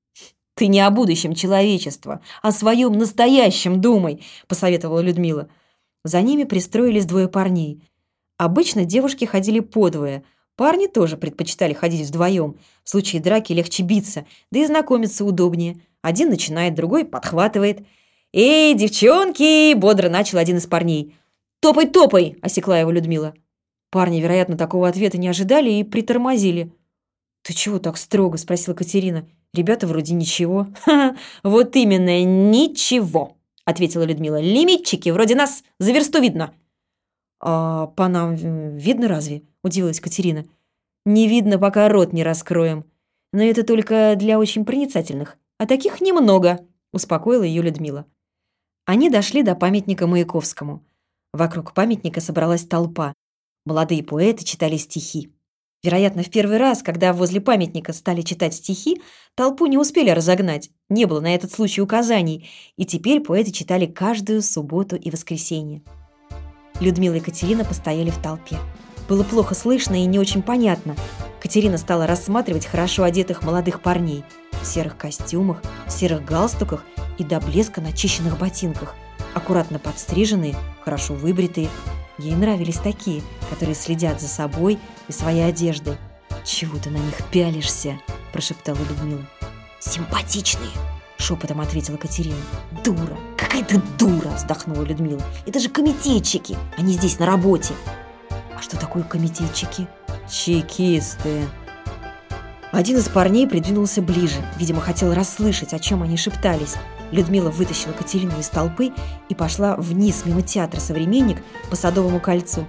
«Ты не о будущем человечества, а о своем настоящем думай», – посоветовала Людмила. За ними пристроились двое парней. Обычно девушки ходили подвое. Парни тоже предпочитали ходить вдвоем. В случае драки легче биться, да и знакомиться удобнее. Один начинает, другой подхватывает. «Эй, девчонки!» – бодро начал один из парней. «Топай, топай!» – осекла его Людмила. Парни, вероятно, такого ответа не ожидали и притормозили. «Ты чего так строго?» – спросила Катерина. «Ребята вроде ничего». «Ха-ха, вот именно, ничего», – ответила Людмила. «Лимитчики вроде нас за версту видно». «А по нам видно разве?» – удивилась Катерина. «Не видно, пока рот не раскроем. Но это только для очень проницательных. А таких немного», – успокоила ее Людмила. Они дошли до памятника Маяковскому. Вокруг памятника собралась толпа. Молодые поэты читали стихи. Вероятно, в первый раз, когда возле памятника стали читать стихи, толпу не успели разогнать, не было на этот случай указаний, и теперь поэты читали каждую субботу и воскресенье. Людмила и Катерина постояли в толпе. Было плохо слышно и не очень понятно. Катерина стала рассматривать хорошо одетых молодых парней в серых костюмах, серых галстуках и до блеска начищенных ботинках, аккуратно подстриженные, хорошо выбритые. Ей нравились такие, которые следят за собой и своей одеждой. «Чего ты на них пялишься?» – прошептала Людмила. «Симпатичные!» – шепотом ответила Катерина. «Дура! Какая ты дура!» – вздохнула Людмила. «Это же комитетчики! Они здесь на работе!» «А что такое комитетчики?» «Чекисты!» Один из парней придвинулся ближе, видимо, хотел расслышать, о чем они шептались. Людмила вытащила Катерину из толпы и пошла вниз мимо театра «Современник» по Садовому кольцу.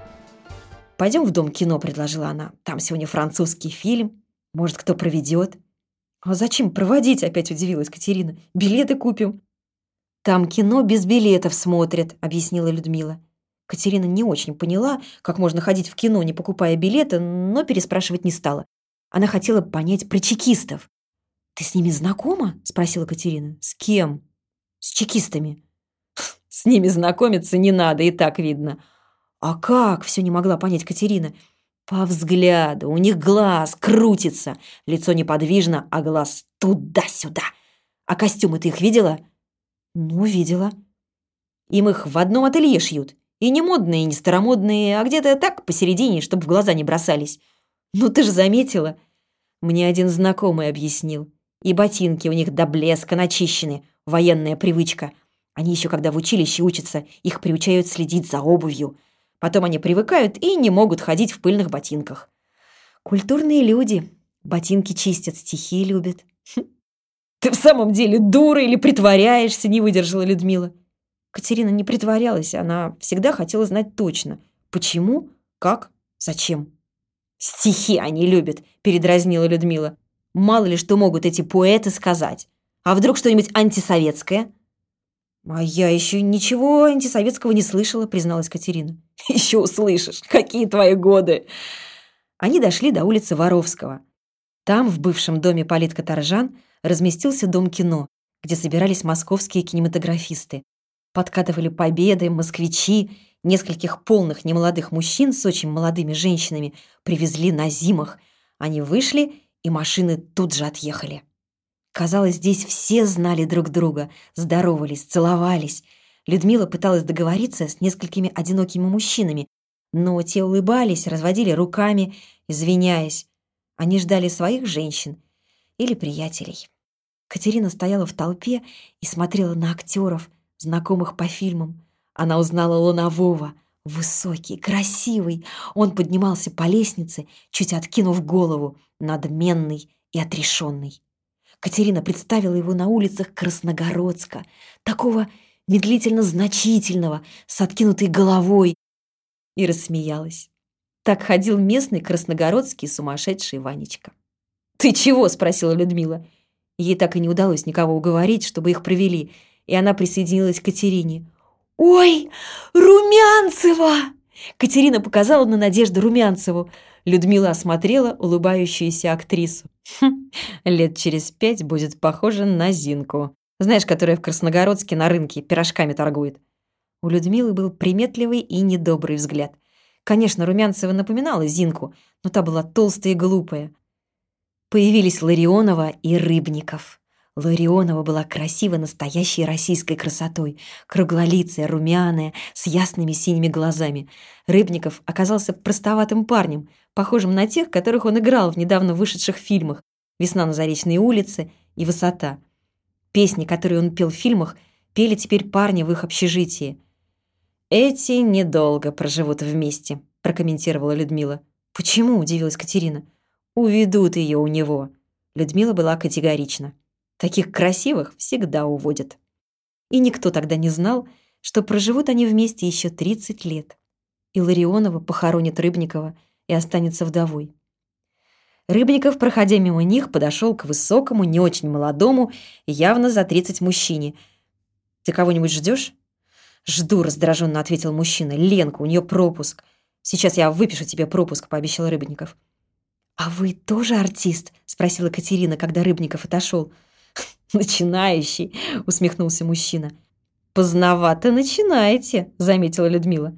«Пойдем в Дом кино», — предложила она. «Там сегодня французский фильм. Может, кто проведет?» «А зачем проводить?» — опять удивилась Катерина. «Билеты купим». «Там кино без билетов смотрят», — объяснила Людмила. Катерина не очень поняла, как можно ходить в кино, не покупая билеты, но переспрашивать не стала. Она хотела понять про чекистов. «Ты с ними знакома?» – спросила Катерина. «С кем?» «С чекистами». «С ними знакомиться не надо, и так видно». «А как?» – все не могла понять Катерина. «По взгляду. У них глаз крутится. Лицо неподвижно, а глаз туда-сюда. А костюмы ты их видела?» «Ну, видела». «Им их в одном ателье шьют. И не модные, и не старомодные, а где-то так посередине, чтобы в глаза не бросались. Ну, ты же заметила». Мне один знакомый объяснил. И ботинки у них до блеска начищены, военная привычка. Они еще когда в училище учатся, их приучают следить за обувью. Потом они привыкают и не могут ходить в пыльных ботинках. Культурные люди. Ботинки чистят, стихи любят. «Ты в самом деле дура или притворяешься?» — не выдержала Людмила. Катерина не притворялась, она всегда хотела знать точно. Почему, как, зачем. «Стихи они любят», — передразнила Людмила. «Мало ли что могут эти поэты сказать. А вдруг что-нибудь антисоветское?» «А я еще ничего антисоветского не слышала», — призналась Катерина. «Еще услышишь. Какие твои годы!» Они дошли до улицы Воровского. Там, в бывшем доме политкоторжан, разместился дом кино, где собирались московские кинематографисты. Подкатывали «Победы», «Москвичи», нескольких полных немолодых мужчин с очень молодыми женщинами привезли на зимах. Они вышли, и машины тут же отъехали. Казалось, здесь все знали друг друга, здоровались, целовались. Людмила пыталась договориться с несколькими одинокими мужчинами, но те улыбались, разводили руками, извиняясь. Они ждали своих женщин или приятелей. Катерина стояла в толпе и смотрела на актеров, знакомых по фильмам. Она узнала Ланового. Высокий, красивый. Он поднимался по лестнице, чуть откинув голову, надменный и отрешенный. Катерина представила его на улицах Красногородска, такого медлительно значительного, с откинутой головой, и рассмеялась. Так ходил местный красногородский сумасшедший Ванечка. «Ты чего?» — спросила Людмила. Ей так и не удалось никого уговорить, чтобы их провели, и она присоединилась к Катерине. «Ой, Румянцева!» Катерина показала на Надежду Румянцеву. Людмила осмотрела улыбающуюся актрису. «Хм, лет через пять будет похожа на Зинку. Знаешь, которая в Красногородске на рынке пирожками торгует». У Людмилы был приметливый и недобрый взгляд. Конечно, Румянцева напоминала Зинку, но та была толстая и глупая. Появились Ларионова и Рыбников. Ларионова была красива настоящей российской красотой, круглолицая, румяная, с ясными синими глазами. Рыбников оказался простоватым парнем, похожим на тех, которых он играл в недавно вышедших фильмах «Весна на Заречной улице» и «Высота». Песни, которые он пел в фильмах, пели теперь парни в их общежитии. «Эти недолго проживут вместе», — прокомментировала Людмила. «Почему?» — удивилась Катерина. «Уведут ее у него». Людмила была категорична. Таких красивых всегда уводят. И никто тогда не знал, что проживут они вместе еще тридцать лет. И Ларионова похоронит Рыбникова и останется вдовой. Рыбников, проходя мимо них, подошел к высокому, не очень молодому, явно за тридцать мужчине. «Ты кого-нибудь ждешь?» «Жду», — раздраженно ответил мужчина. «Ленка, у нее пропуск. Сейчас я выпишу тебе пропуск», — пообещал Рыбников. «А вы тоже артист?» — спросила Катерина, когда Рыбников отошел. «Начинающий», — усмехнулся мужчина. «Поздновато начинаете», — заметила Людмила.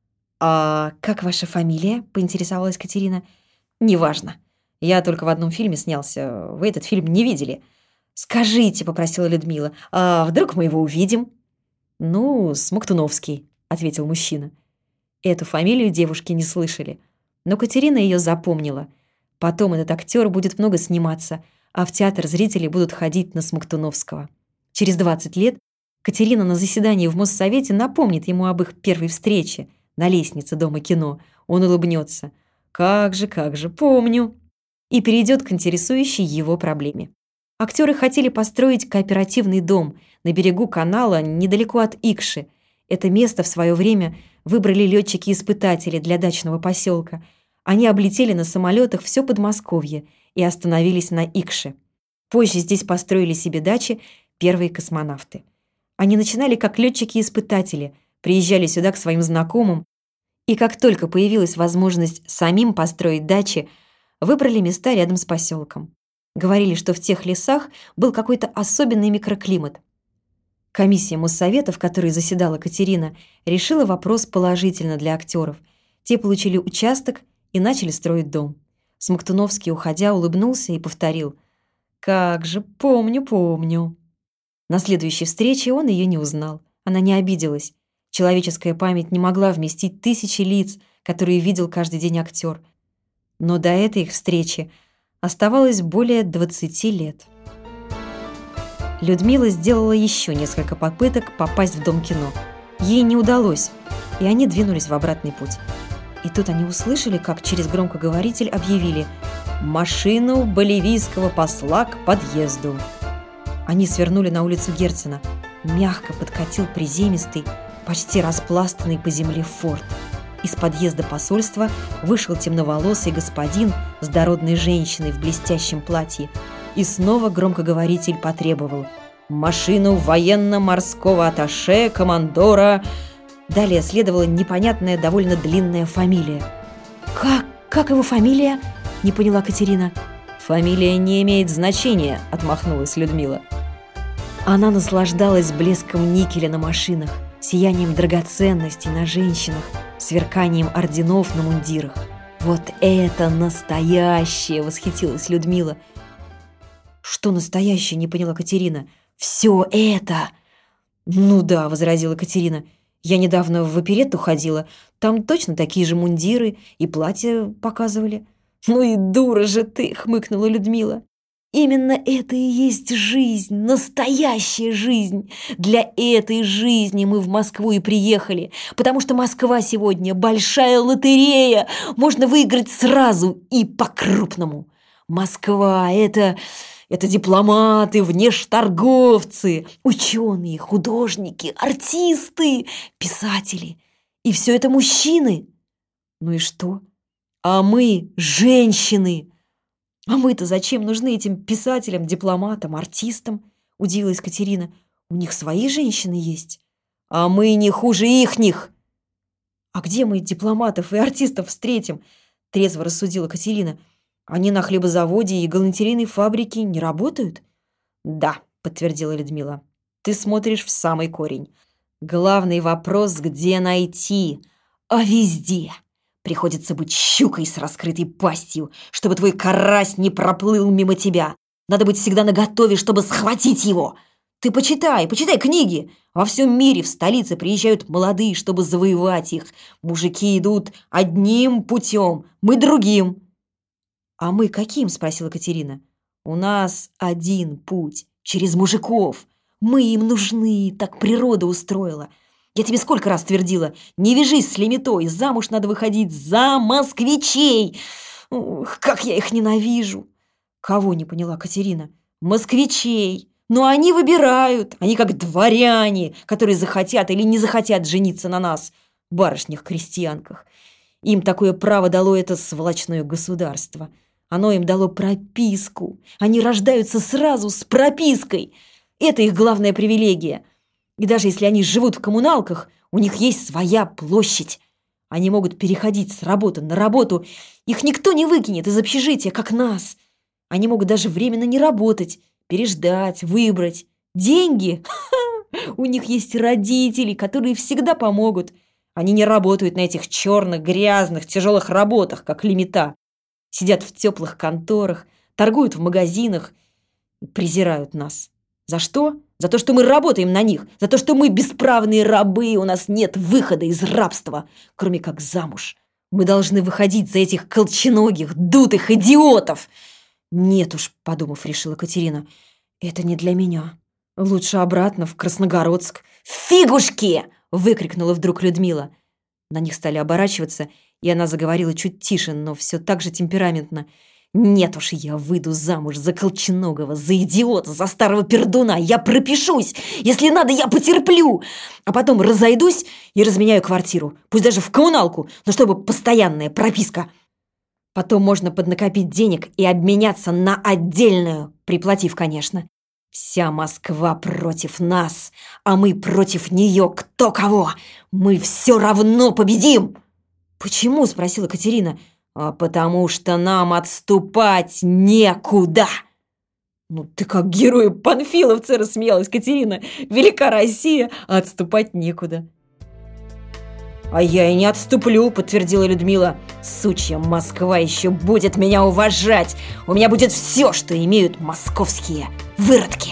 «А как ваша фамилия?» — поинтересовалась Катерина. «Неважно. Я только в одном фильме снялся. Вы этот фильм не видели». «Скажите», — попросила Людмила, — «а вдруг мы его увидим?» «Ну, Смоктуновский», — ответил мужчина. Эту фамилию девушки не слышали, но Катерина ее запомнила. Потом этот актер будет много сниматься, а в театр зрители будут ходить на Смоктуновского. Через двадцать лет Катерина на заседании в Моссовете напомнит ему об их первой встрече на лестнице Дома кино. Он улыбнется. «Как же, как же, помню!» И перейдет к интересующей его проблеме. Актеры хотели построить кооперативный дом на берегу канала недалеко от Икши. Это место в свое время выбрали летчики-испытатели для дачного поселка. Они облетели на самолетах все Подмосковье и остановились на Икше. Позже здесь построили себе дачи первые космонавты. Они начинали как летчики-испытатели, приезжали сюда к своим знакомым, и как только появилась возможность самим построить дачи, выбрали места рядом с поселком. Говорили, что в тех лесах был какой-то особенный микроклимат. Комиссия Моссовета, в которой заседала Катерина, решила вопрос положительно для актеров. Те получили участок и начали строить дом. Смоктуновский, уходя, улыбнулся и повторил: «Как же, помню, помню». На следующей встрече он ее не узнал. Она не обиделась. Человеческая память не могла вместить тысячи лиц, которые видел каждый день актер. Но до этой их встречи оставалось более двадцати лет. Людмила сделала еще несколько попыток попасть в Дом кино. Ей не удалось, и они двинулись в обратный путь. И тут они услышали, как через громкоговоритель объявили: «Машину боливийского посла к подъезду». Они свернули на улицу Герцена. Мягко подкатил приземистый, почти распластанный по земле форт. Из подъезда посольства вышел темноволосый господин с дородной женщиной в блестящем платье. И снова громкоговоритель потребовал: «Машину военно-морского атташе командора». Далее следовала непонятная, довольно длинная фамилия. «Как? Как его фамилия?» – не поняла Катерина. «Фамилия не имеет значения», – отмахнулась Людмила. Она наслаждалась блеском никеля на машинах, сиянием драгоценностей на женщинах, сверканием орденов на мундирах. «Вот это настоящее!» – восхитилась Людмила. «Что настоящее?» – не поняла Катерина. «Все это!» «Ну да», – возразила Катерина. «Я недавно в оперетту ходила. Там точно такие же мундиры и платья показывали». «Ну и дура же ты!» – хмыкнула Людмила. «Именно это и есть жизнь, настоящая жизнь. Для этой жизни мы в Москву и приехали, потому что Москва сегодня большая лотерея. Можно выиграть сразу и по-крупному. Москва – это... это дипломаты, внешторговцы, ученые, художники, артисты, писатели. И все это мужчины. Ну и что? А мы – женщины. А мы-то зачем нужны этим писателям, дипломатам, артистам? Удивилась Катерина. У них свои женщины есть. А мы не хуже ихних. А где мы дипломатов и артистов встретим? Трезво рассудила Катерина. Они на хлебозаводе и галантерейной фабрике не работают? Да, подтвердила Людмила. Ты смотришь в самый корень. Главный вопрос, где найти? А везде. Приходится быть щукой с раскрытой пастью, чтобы твой карась не проплыл мимо тебя. Надо быть всегда наготове, чтобы схватить его. Ты почитай, почитай книги. Во всем мире в столице приезжают молодые, чтобы завоевать их. Мужики идут одним путем, мы другим. «А мы каким?» – спросила Катерина. «У нас один путь, через мужиков. Мы им нужны, так природа устроила. Я тебе сколько раз твердила, не вяжись с Лемитой, замуж надо выходить за москвичей. Ух, как я их ненавижу!» «Кого?» – не поняла Катерина. «Москвичей. Но они выбирают, они как дворяне, которые захотят или не захотят жениться на нас, барышнях-крестьянках. Им такое право дало это сволочное государство. Оно им дало прописку. Они рождаются сразу с пропиской. Это их главная привилегия. И даже если они живут в коммуналках, у них есть своя площадь. Они могут переходить с работы на работу. Их никто не выкинет из общежития, как нас. Они могут даже временно не работать, переждать, выбрать. Деньги? Ха-ха! У них есть родители, которые всегда помогут. Они не работают на этих черных, грязных, тяжелых работах, как Лемита. Сидят в теплых конторах, торгуют в магазинах и презирают нас. За что? За то, что мы работаем на них. За то, что мы бесправные рабы, и у нас нет выхода из рабства, кроме как замуж. Мы должны выходить за этих колченогих, дутых идиотов. Нет уж, подумав, решила Катерина, это не для меня. Лучше обратно в Красногородск. «Фигушки!» – выкрикнула вдруг Людмила. На них стали оборачиваться, и она заговорила чуть тише, но все так же темпераментно. «Нет уж, я выйду замуж за колченогого, за идиота, за старого пердуна. Я пропишусь. Если надо, я потерплю. А потом разойдусь и разменяю квартиру. Пусть даже в коммуналку, но чтобы постоянная прописка. Потом можно поднакопить денег и обменяться на отдельную, приплатив, конечно. Вся Москва против нас, а мы против нее кто кого. Мы все равно победим!» «Почему?» – спросила Катерина. «А потому что нам отступать некуда!» «Ну ты как герой панфиловца!» – рассмеялась Катерина. «Велика Россия, а отступать некуда!» «А я и не отступлю!» – подтвердила Людмила. «Сучья Москва еще будет меня уважать! У меня будет все, что имеют московские выродки!»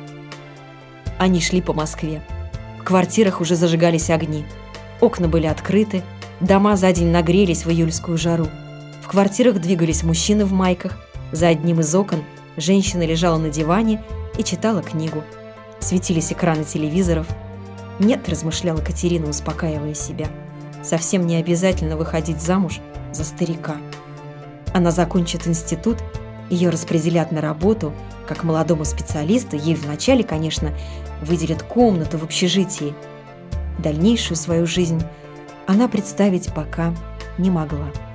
Они шли по Москве. В квартирах уже зажигались огни. Окна были открыты, дома за день нагрелись в июльскую жару. В квартирах двигались мужчины в майках, За одним из окон женщина лежала на диване и читала книгу. Светились экраны телевизоров. «Нет», – размышляла Катерина, успокаивая себя, – «совсем не обязательно выходить замуж за старика». Она закончит институт, ее распределят на работу, как молодому специалисту, ей вначале, конечно, выделят комнату в общежитии. Дальнейшую свою жизнь она представить пока не могла.